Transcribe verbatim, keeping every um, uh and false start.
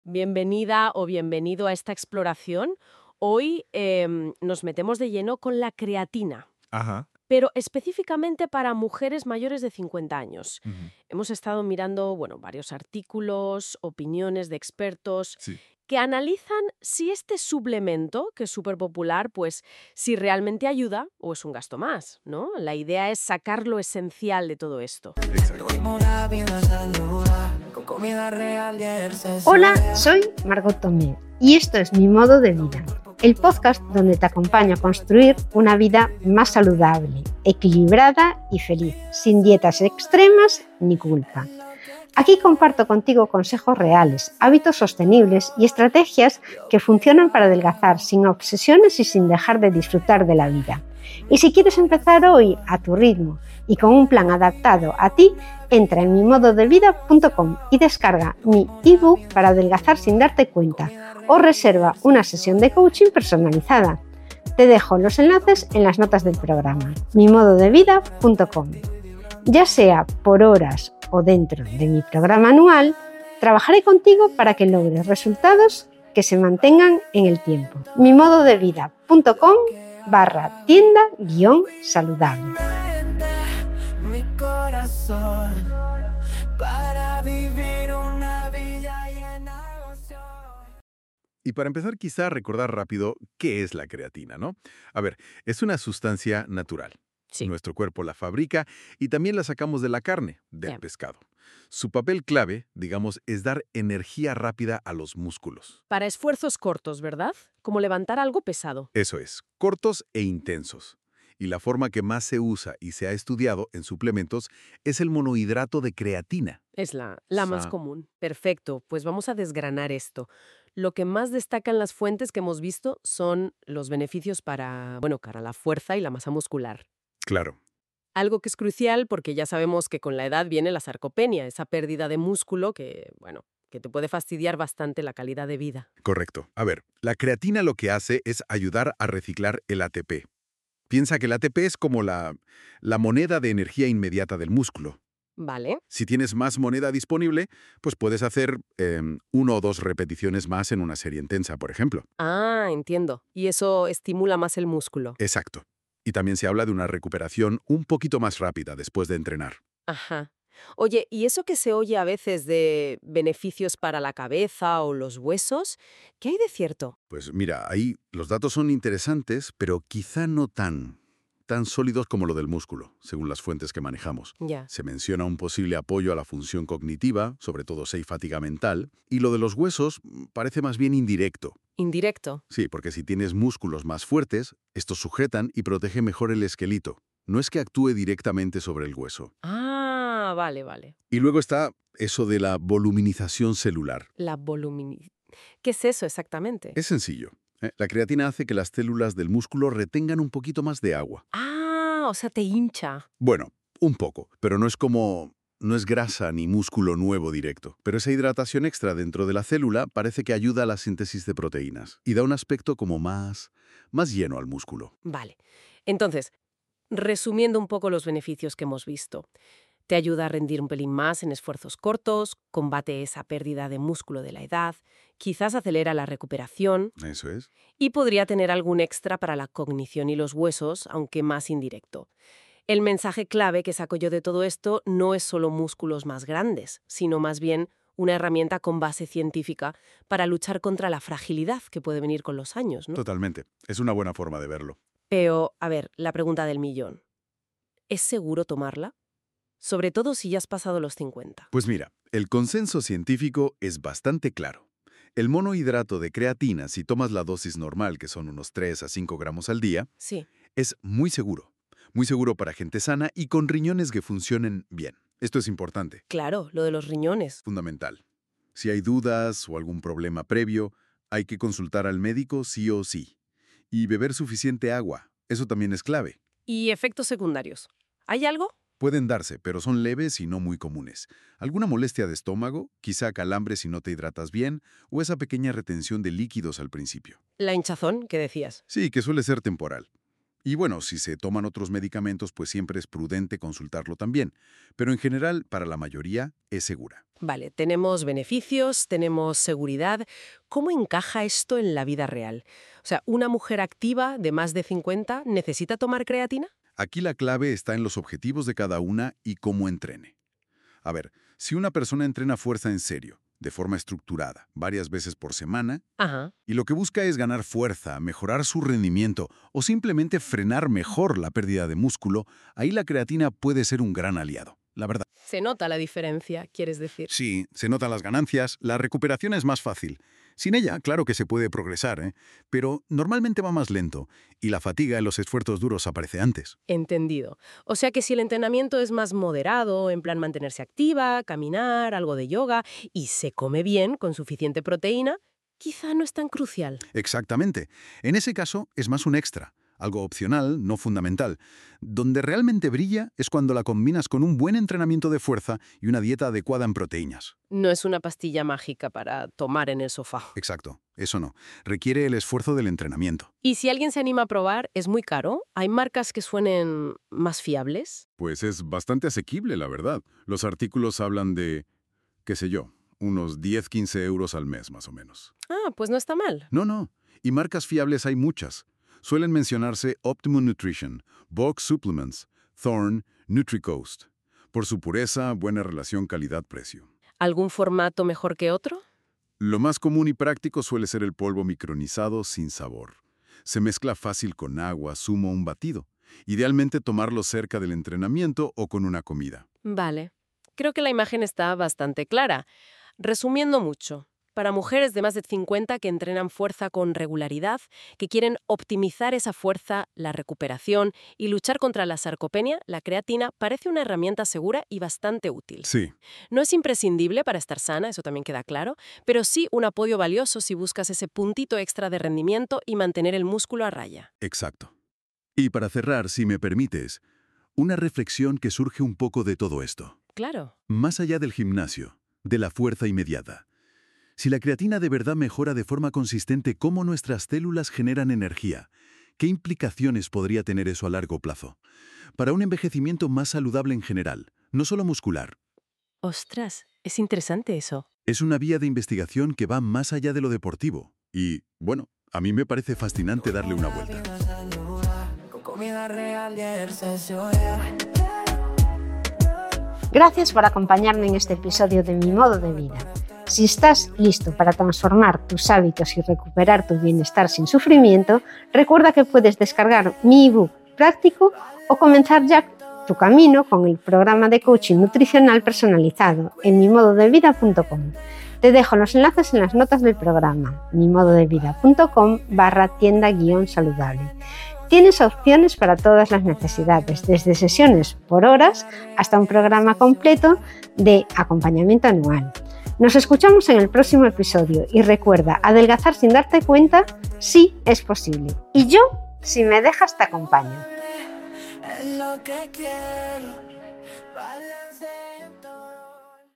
Bienvenida o bienvenido a esta exploración. Hoy em, nos metemos de lleno con la creatina, Ajá. pero específicamente para mujeres mayores de cincuenta años. Ujú. Hemos estado mirando, bueno, varios artículos, opiniones de expertos Sí. que analizan si este suplemento, que es súper popular, pues si realmente ayuda o es un gasto más, ¿no? La idea es sacar lo esencial de todo esto. Exacto. Hola, soy Margot Tomé y esto es Mi Modo de Vida, el podcast donde te acompaño a construir una vida más saludable, equilibrada y feliz, sin dietas extremas ni culpa. Aquí comparto contigo consejos reales, hábitos sostenibles y estrategias que funcionan para adelgazar sin obsesiones y sin dejar de disfrutar de la vida. Y si quieres empezar hoy a tu ritmo y con un plan adaptado a ti, entra en mi modo de vida punto com y descarga mi ebook para adelgazar sin darte cuenta o reserva una sesión de coaching personalizada. Te dejo los enlaces en las notas del programa, mi modo de vida punto com. Ya sea por horas o dentro de mi programa anual, trabajaré contigo para que logres resultados que se mantengan en el tiempo. mi modo de vida punto com barra tienda guión saludable. Mi corazón para vivir una vida llena de emoción. Y para empezar, quizá recordar rápido qué es la creatina, ¿no? A ver, es una sustancia natural. Sí. Nuestro cuerpo la fabrica y también la sacamos de la carne, del Ya. pescado. Su papel clave, digamos, es dar energía rápida a los músculos. Para esfuerzos cortos, ¿verdad? Como levantar algo pesado. Eso es, cortos e intensos. Y la forma que más se usa y se ha estudiado en suplementos es el monohidrato de creatina. Es la, la más Sa- común. Perfecto, pues vamos a desgranar esto. Lo que más destacan las fuentes que hemos visto son los beneficios para, bueno, para la fuerza y la masa muscular. Claro. Algo que es crucial porque ya sabemos que con la edad viene la sarcopenia, esa pérdida de músculo que, bueno, que te puede fastidiar bastante la calidad de vida. Correcto. A ver, la creatina lo que hace es ayudar a reciclar el A T P. Piensa que el A T P es como la, la moneda de energía inmediata del músculo. ¿Vale? Si tienes más moneda disponible, pues puedes hacer em, uno o dos repeticiones más en una serie intensa, por ejemplo. Ah, entiendo. Y eso estimula más el músculo. Exacto. Y también se habla de una recuperación un poquito más rápida después de entrenar. Ajá. Oye, ¿y eso que se oye a veces de beneficios para la cabeza o los huesos? ¿Qué hay de cierto? Pues mira, ahí los datos son interesantes, pero quizá no tan, tan sólidos como lo del músculo, según las fuentes que manejamos. Ya. Se menciona un posible apoyo a la función cognitiva, sobre todo si hay fatiga mental, y lo de los huesos mm, parece más bien indirecto. Indirecto. Sí, porque si tienes músculos más fuertes, estos sujetan y protegen mejor el esqueleto. No es que actúe directamente sobre el hueso. Ah, vale, vale. Y luego está eso de la voluminización celular. La volumini... ¿Qué es eso exactamente? Es sencillo. ¿eh? La creatina hace que las células del músculo retengan un poquito más de agua. Ah, o sea, te hincha. Bueno, un poco, pero no es como... No es grasa ni músculo nuevo directo, pero esa hidratación extra dentro de la célula parece que ayuda a la síntesis de proteínas y da un aspecto como más, más lleno al músculo. Vale. Entonces, resumiendo un poco los beneficios que hemos visto. Te ayuda a rendir un pelín más en esfuerzos cortos, combate esa pérdida de músculo de la edad, quizás acelera la recuperación Eso es. y podría tener algún extra para la cognición y los huesos, aunque más indirecto. El mensaje clave que saco yo de todo esto no es solo músculos más grandes, sino más bien una herramienta con base científica para luchar contra la fragilidad que puede venir con los años, ¿no? Totalmente. Es una buena forma de verlo. Pero, a ver, la pregunta del millón. ¿Es seguro tomarla? Sobre todo si ya has pasado los cincuenta. Pues mira, el consenso científico es bastante claro. El monohidrato de creatina, si tomas la dosis normal, que son unos tres a cinco gramos al día, Sí. es muy seguro. Muy seguro para gente sana y con riñones que funcionen bien. Esto es importante, Claro, lo de los riñones. fundamental. Si hay dudas o algún problema previo, hay que consultar al médico sí o sí. Y beber suficiente agua, eso también es clave. ¿Y efectos secundarios? ¿Hay algo? Pueden darse, pero son leves y no muy comunes. Alguna molestia de estómago, quizá calambre si no te hidratas bien, o esa pequeña retención de líquidos al principio. La hinchazón, ¿qué decías? Sí, que suele ser temporal. Y bueno, si se toman otros medicamentos, pues siempre es prudente consultarlo también. Pero en general, para la mayoría, es segura. Vale, tenemos beneficios, tenemos seguridad. ¿Cómo encaja esto en la vida real? O sea, ¿una mujer activa de más de cincuenta necesita tomar creatina? Aquí la clave está en los objetivos de cada una y cómo entrene. A ver, si una persona entrena fuerza en serio, de forma estructurada, varias veces por semana, Ajá. y lo que busca es ganar fuerza, mejorar su rendimiento o simplemente frenar mejor la pérdida de músculo, ahí la creatina puede ser un gran aliado, la verdad. Se nota la diferencia, quieres decir. Sí, se notan las ganancias, la recuperación es más fácil. Sin ella, claro que se puede progresar, ¿eh? Pero normalmente va más lento y la fatiga en los esfuerzos duros aparece antes. Entendido. O sea que si el entrenamiento es más moderado, en plan mantenerse activa, caminar, algo de yoga, y se come bien, con suficiente proteína, quizá no es tan crucial. Exactamente. En ese caso, es más un extra, algo opcional, no fundamental. Donde realmente brilla es cuando la combinas con un buen entrenamiento de fuerza y una dieta adecuada en proteínas. No es una pastilla mágica para tomar en el sofá. Exacto, eso no. Requiere el esfuerzo del entrenamiento. Y si alguien se anima a probar, ¿es muy caro? ¿Hay marcas que suenen más fiables? Pues es bastante asequible, la verdad. Los artículos hablan de, qué sé yo, unos diez a quince euros al mes, más o menos. Ah, pues no está mal. No, no. Y marcas fiables hay muchas. Suelen mencionarse Optimum Nutrition, Box Supplements, Thorne, NutriCoast. Por su pureza, buena relación calidad-precio. ¿Algún formato mejor que otro? Lo más común y práctico suele ser el polvo micronizado sin sabor. Se mezcla fácil con agua, zumo o un batido. Idealmente tomarlo cerca del entrenamiento o con una comida. Vale. Creo que la imagen está bastante clara. Resumiendo mucho, para mujeres de más de cincuenta que entrenan fuerza con regularidad, que quieren optimizar esa fuerza, la recuperación y luchar contra la sarcopenia, la creatina parece una herramienta segura y bastante útil. Sí, No es imprescindible para estar sana, eso también queda claro, pero sí un apoyo valioso si buscas ese puntito extra de rendimiento y mantener el músculo a raya. exacto. Y para cerrar, si me permites, una reflexión que surge un poco de todo esto. Claro. Más allá del gimnasio, de la fuerza inmediata. Si la creatina de verdad mejora de forma consistente cómo nuestras células generan energía, ¿qué implicaciones podría tener eso a largo plazo? Para un envejecimiento más saludable en general, no solo muscular. Ostras, es interesante eso. Es una vía de investigación que va más allá de lo deportivo. Y, bueno, a mí me parece fascinante darle una vuelta. Con comida real y ejercicio, yeah. Gracias por acompañarme en este episodio de Mi Modo de Vida. Si estás listo para transformar tus hábitos y recuperar tu bienestar sin sufrimiento, recuerda que puedes descargar mi ebook práctico o comenzar ya tu camino con el programa de coaching nutricional personalizado en mi modo de vida punto com. Te dejo los enlaces en las notas del programa, mi modo de vida punto com barra tienda guión saludable. Tienes opciones para todas las necesidades, desde sesiones por horas hasta un programa completo de acompañamiento anual. Nos escuchamos en el próximo episodio y recuerda, adelgazar sin darte cuenta sí es posible. Y yo, si me dejas, te acompaño. Es lo que quiero. Balance.